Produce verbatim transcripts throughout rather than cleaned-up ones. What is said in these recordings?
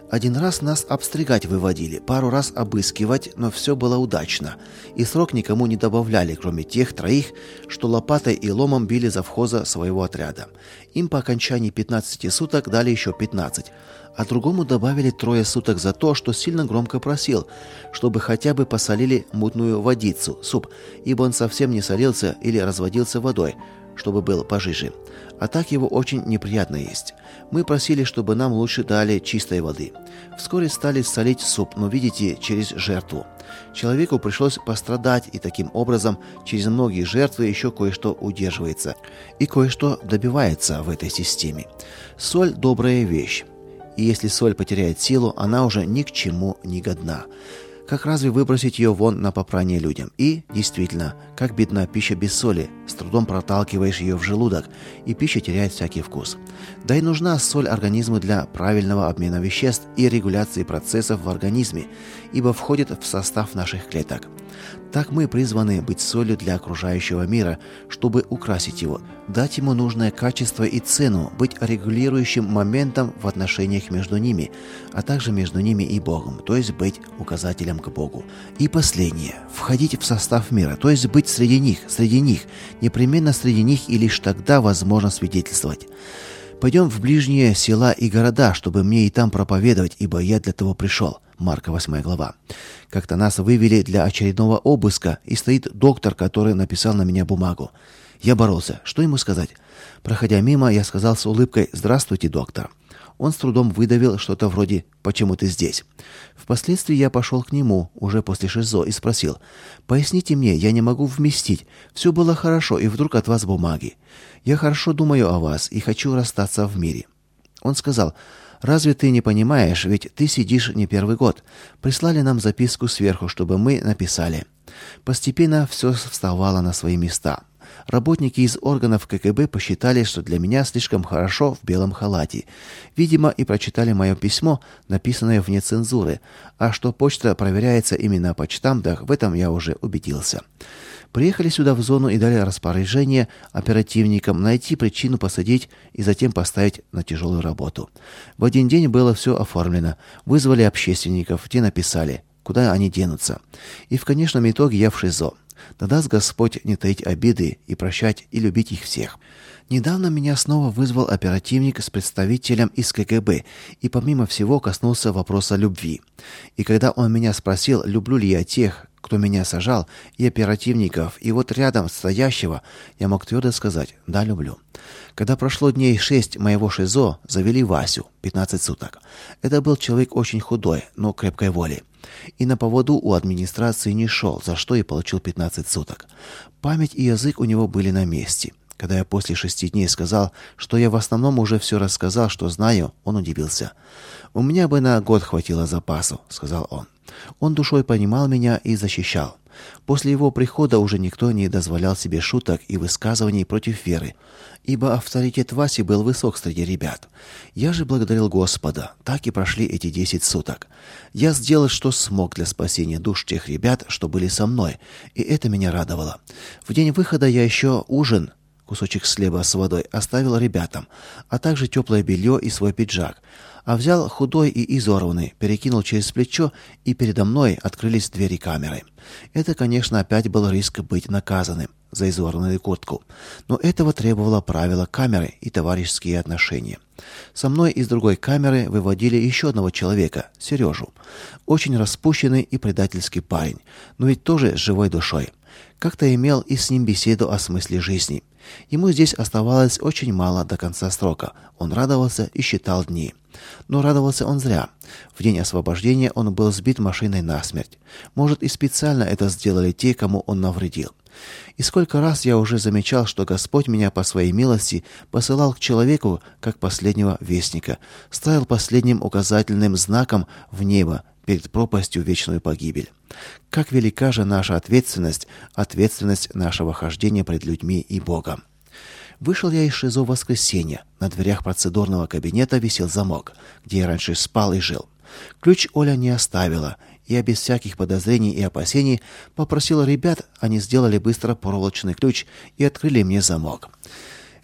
Один раз нас обстригать выводили, пару раз обыскивать, но все было удачно. И срок никому не добавляли, кроме тех троих, что лопатой и ломом били завхоза своего отряда. Им по окончании пятнадцати суток дали еще пятнадцать, а другому добавили трое суток за то, что сильно громко просил, чтобы хотя бы посолили мутную водицу, суп, ибо он совсем не солился или разводился водой, чтобы был пожиже. А так его очень неприятно есть. Мы просили, чтобы нам лучше дали чистой воды. Вскоре стали солить суп, но, видите, через жертву. Человеку пришлось пострадать, и таким образом через многие жертвы еще кое-что удерживается. И кое-что добивается в этой системе. Соль – добрая вещь. И если соль потеряет силу, она уже ни к чему не годна. Как разве выбросить ее вон на попрание людям? И, действительно, как бедна пища без соли, с трудом проталкиваешь ее в желудок, и пища теряет всякий вкус. Да и нужна соль организму для правильного обмена веществ и регуляции процессов в организме, ибо входит в состав наших клеток. Так мы призваны быть солью для окружающего мира, чтобы украсить его, дать ему нужное качество и цену, быть регулирующим моментом в отношениях между ними, а также между ними и Богом, то есть быть указателем к Богу. И последнее – входить в состав мира, то есть быть среди них, среди них, непременно среди них, и лишь тогда возможно свидетельствовать. Пойдем в ближние села и города, чтобы мне и там проповедовать, ибо я для того пришел. Марка восьмая глава. Как-то нас вывели для очередного обыска, и стоит доктор, который написал на меня бумагу. Я боролся. Что ему сказать? Проходя мимо, я сказал с улыбкой: «Здравствуйте, доктор». Он с трудом выдавил что-то вроде «Почему ты здесь?». Впоследствии я пошел к нему, уже после ШИЗО, и спросил: «Поясните мне, я не могу вместить. Все было хорошо, и вдруг от вас бумаги. Я хорошо думаю о вас и хочу расстаться в мире». Он сказал: «Разве ты не понимаешь, ведь ты сидишь не первый год. Прислали нам записку сверху, чтобы мы написали». Постепенно все вставало на свои места. Работники из органов КГБ посчитали, что для меня слишком хорошо в белом халате. Видимо, и прочитали мое письмо, написанное вне цензуры, а что почта проверяется именно почтамтах, в этом я уже убедился. Приехали сюда в зону и дали распоряжение оперативникам найти причину посадить и затем поставить на тяжелую работу. В один день было все оформлено. Вызвали общественников, те написали, куда они денутся. И в конечном итоге я в ШИЗО. Да даст Господь не таить обиды и прощать и любить их всех. Недавно меня снова вызвал оперативник с представителем из КГБ и помимо всего коснулся вопроса любви. И когда он меня спросил, люблю ли я тех, кто меня сажал, и оперативников, и вот рядом стоящего, я мог твердо сказать: да, люблю. Когда прошло дней шесть моего ШИЗО, завели Васю, пятнадцать суток. Это был человек очень худой, но крепкой воли. И на поводу у администрации не шел, за что и получил пятнадцать суток. Память и язык у него были на месте. Когда я после шести дней сказал, что я в основном уже все рассказал, что знаю, он удивился. «У меня бы на год хватило запасу», — сказал он. Он душой понимал меня и защищал. После его прихода уже никто не дозволял себе шуток и высказываний против веры, ибо авторитет Васи был высок среди ребят. Я же благодарил Господа. Так и прошли эти десять суток. Я сделал, что смог для спасения душ тех ребят, что были со мной, и это меня радовало. В день выхода я еще ужин, кусочек хлеба с водой, оставил ребятам, а также теплое белье и свой пиджак. А взял худой и изорванный, перекинул через плечо, и передо мной открылись двери камеры. Это, конечно, опять был риск быть наказанным за изорванную куртку, но этого требовало правило камеры и товарищеские отношения. Со мной из другой камеры выводили еще одного человека, Сережу. Очень распущенный и предательский парень, но ведь тоже с живой душой. Как-то имел и с ним беседу о смысле жизни. Ему здесь оставалось очень мало до конца срока. Он радовался и считал дни. Но радовался он зря. В день освобождения он был сбит машиной насмерть. Может, и специально это сделали те, кому он навредил. И сколько раз я уже замечал, что Господь меня по своей милости посылал к человеку, как последнего вестника, ставил последним указательным знаком в небо перед пропастью в вечную погибель. Как велика же наша ответственность, ответственность нашего хождения пред людьми и Богом. Вышел я из ШИЗО в воскресенье. На дверях процедурного кабинета висел замок, где я раньше спал и жил. Ключ Оля не оставила. Я без всяких подозрений и опасений попросил ребят, они сделали быстро проволочный ключ и открыли мне замок.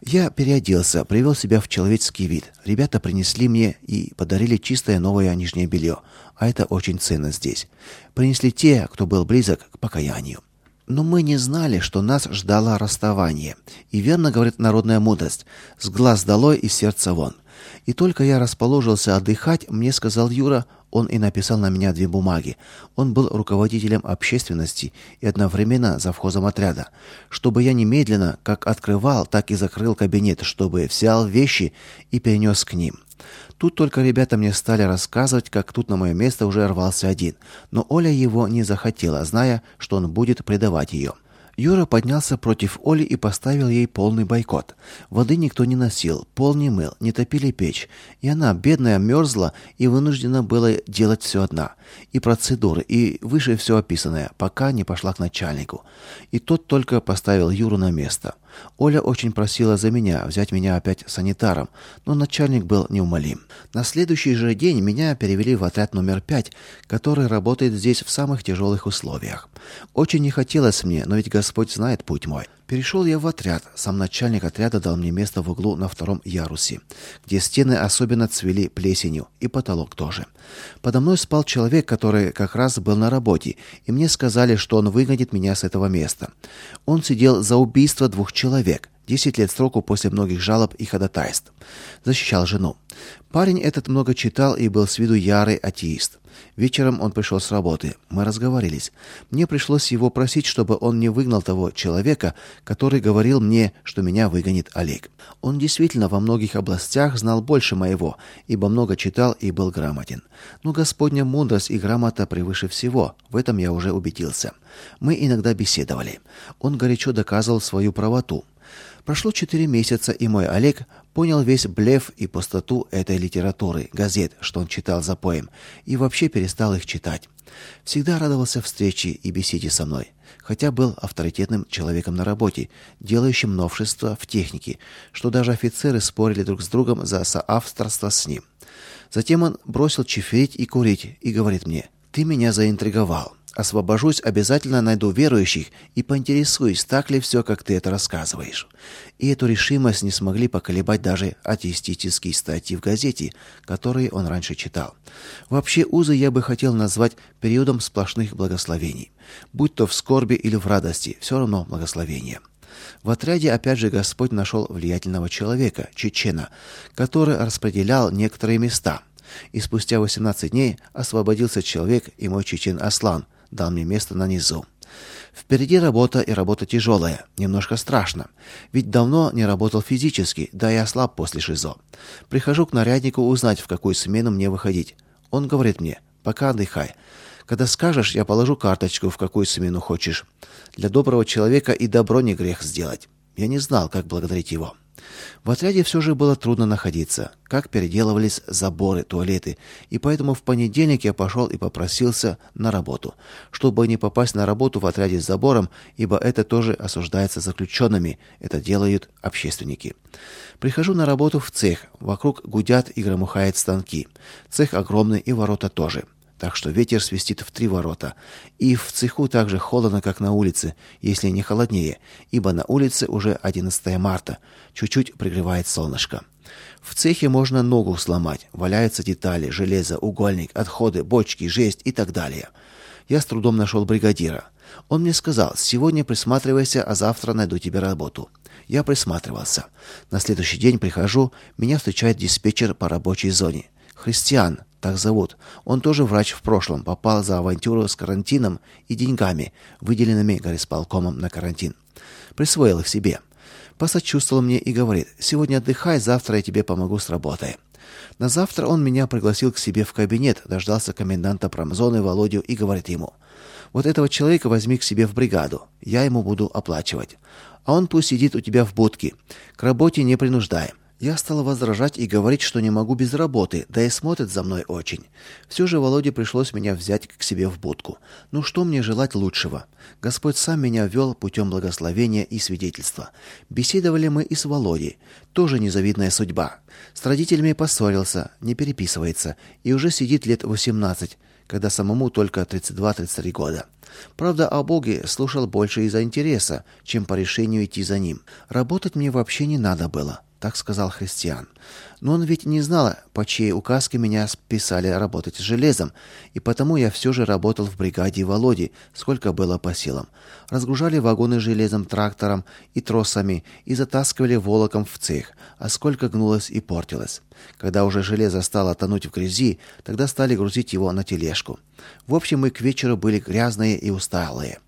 Я переоделся, привел себя в человеческий вид. Ребята принесли мне и подарили чистое новое нижнее белье, а это очень ценно здесь. Принесли те, кто был близок к покаянию. Но мы не знали, что нас ждало расставание. И верно говорит народная мудрость: с глаз долой и сердца вон. И только я расположился отдыхать, мне сказал Юра, он и написал на меня две бумаги. Он был руководителем общественности и одновременно завхозом отряда, чтобы я немедленно, как открывал, так и закрыл кабинет, чтобы взял вещи и перенес к ним. Тут только ребята мне стали рассказывать, как тут на мое место уже рвался один, но Оля его не захотела, зная, что он будет предавать ее. Юра поднялся против Оли и поставил ей полный бойкот. Воды никто не носил, пол не мыл, не топили печь, и она, бедная, мерзла и вынуждена была делать все одна. И процедуры, и выше все описанное, пока не пошла к начальнику. И тот только поставил Юру на место. Оля очень просила за меня, взять меня опять санитаром, но начальник был неумолим. На следующий же день меня перевели в отряд номер пять, который работает здесь в самых тяжелых условиях. Очень не хотелось мне, но ведь Господь знает путь мой. Перешел я в отряд. Сам начальник отряда дал мне место в углу на втором ярусе, где стены особенно цвели плесенью, и потолок тоже. Подо мной спал человек, который как раз был на работе, и мне сказали, что он выгонит меня с этого места. Он сидел за убийство двух человек. Десять лет сроку после многих жалоб и ходатайств. Защищал жену. Парень этот много читал и был с виду ярый атеист. Вечером он пришел с работы. Мы разговорились. Мне пришлось его просить, чтобы он не выгнал того человека, который говорил мне, что меня выгонит Олег. Он действительно во многих областях знал больше моего, ибо много читал и был грамотен. Но Господня мудрость и грамота превыше всего. В этом я уже убедился. Мы иногда беседовали. Он горячо доказывал свою правоту. Прошло четыре месяца, и мой Олег понял весь блеф и пустоту этой литературы, газет, что он читал запоем, и вообще перестал их читать. Всегда радовался встрече и беседе со мной, хотя был авторитетным человеком на работе, делающим новшества в технике, что даже офицеры спорили друг с другом за соавторство с ним. Затем он бросил чиферить и курить и говорит мне: «Ты меня заинтриговал. Освобожусь, обязательно найду верующих и поинтересуюсь, так ли все, как ты это рассказываешь». И эту решимость не смогли поколебать даже атеистические статьи в газете, которые он раньше читал. Вообще узы я бы хотел назвать периодом сплошных благословений. Будь то в скорби или в радости, все равно благословение. В отряде опять же Господь нашел влиятельного человека, чечена, который распределял некоторые места. И спустя восемнадцать дней освободился человек, и мой чечен Аслан дал мне место на низу. Впереди работа, и работа тяжелая, немножко страшно. Ведь давно не работал физически, да и ослаб после ШИЗО. Прихожу к наряднику узнать, в какую смену мне выходить. Он говорит мне: «Пока отдыхай. Когда скажешь, я положу карточку, в какую смену хочешь. Для доброго человека и добро не грех сделать». Я не знал, как благодарить его. В отряде все же было трудно находиться, как переделывались заборы, туалеты, и поэтому в понедельник я пошел и попросился на работу, чтобы не попасть на работу в отряде с забором, ибо это тоже осуждается заключенными, это делают общественники. Прихожу на работу в цех, вокруг гудят и громыхают станки. Цех огромный и ворота тоже. Так что ветер свистит в три ворота. И в цеху так же холодно, как на улице, если не холоднее, ибо на улице уже одиннадцатое марта, чуть-чуть пригревает солнышко. В цехе можно ногу сломать, валяются детали, железо, угольник, отходы, бочки, жесть и так далее. Я с трудом нашел бригадира. Он мне сказал: «Сегодня присматривайся, а завтра найду тебе работу». Я присматривался. На следующий день прихожу, меня встречает диспетчер по рабочей зоне. Христиан, так зовут. Он тоже врач в прошлом, попал за авантюру с карантином и деньгами, выделенными горисполкомом на карантин. Присвоил их себе. Посочувствовал мне и говорит: «Сегодня отдыхай, завтра я тебе помогу с работой». На завтра он меня пригласил к себе в кабинет, дождался коменданта промзоны Володю и говорит ему: «Вот этого человека возьми к себе в бригаду, я ему буду оплачивать. А он пусть сидит у тебя в будке, к работе не принуждай». Я стала возражать и говорить, что не могу без работы, да и смотрит за мной очень. Все же Володе пришлось меня взять к себе в будку. Ну что мне желать лучшего? Господь сам меня вел путем благословения и свидетельства. Беседовали мы и с Володей. Тоже незавидная судьба. С родителями поссорился, не переписывается, и уже сидит лет восемнадцать. когда самому только тридцать два тридцать три года. Правда, о Боге слушал больше из-за интереса, чем по решению идти за ним. Работать мне вообще не надо было, так сказал христиан. Но он ведь не знал, по чьей указке меня списали работать с железом, и потому я все же работал в бригаде Володи, сколько было по силам. Разгружали вагоны железом, трактором и тросами и затаскивали волоком в цех, а сколько гнулось и портилось. Когда уже железо стало тонуть в грязи, тогда стали грузить его на тележку. В общем, мы к вечеру были грязные и усталые.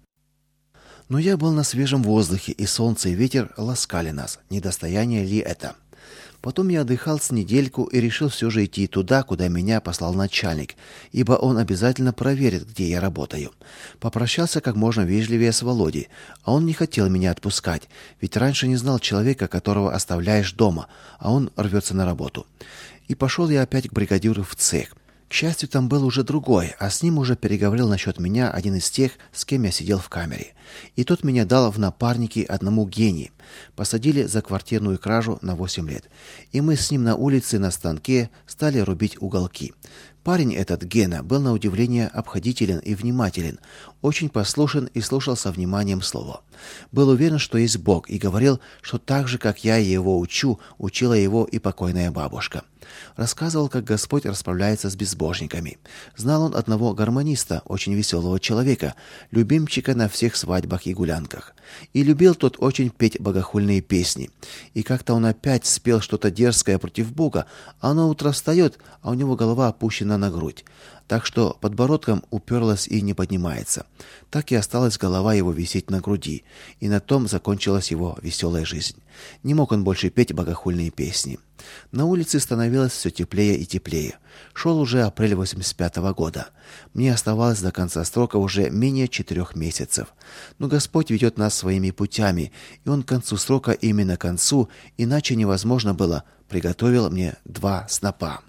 Но я был на свежем воздухе, и солнце и ветер ласкали нас. Недостояние ли это? Потом я отдыхал с недельку и решил все же идти туда, куда меня послал начальник, ибо он обязательно проверит, где я работаю. Попрощался как можно вежливее с Володей, а он не хотел меня отпускать, ведь раньше не знал человека, которого оставляешь дома, а он рвется на работу. И пошел я опять к бригадиру в цех. К счастью, там был уже другой, а с ним уже переговорил насчет меня один из тех, с кем я сидел в камере. И тот меня дал в напарники одному Гене. Посадили за квартирную кражу на восемь лет. И мы с ним на улице на станке стали рубить уголки. Парень этот, Гена, был на удивление обходителен и внимателен, очень послушен и слушал со вниманием слово. Был уверен, что есть Бог, и говорил, что так же, как я его учу, учила его и покойная бабушка. Рассказывал, как Господь расправляется с безбожниками. Знал он одного гармониста, очень веселого человека, любимчика на всех свадьбах и гулянках. И любил тот очень петь богохульные песни. И как-то он опять спел что-то дерзкое против Бога, а на утро встает, а у него голова опущена на грудь, так что подбородком уперлась и не поднимается. Так и осталась голова его висеть на груди, и на том закончилась его веселая жизнь. Не мог он больше петь богохульные песни. На улице становилось все теплее и теплее. Шел уже апрель восемьдесят пятого года. Мне оставалось до конца срока уже менее четырех месяцев. Но Господь ведет нас своими путями, и Он к концу срока, именно к концу, иначе невозможно было, приготовил мне два снопа.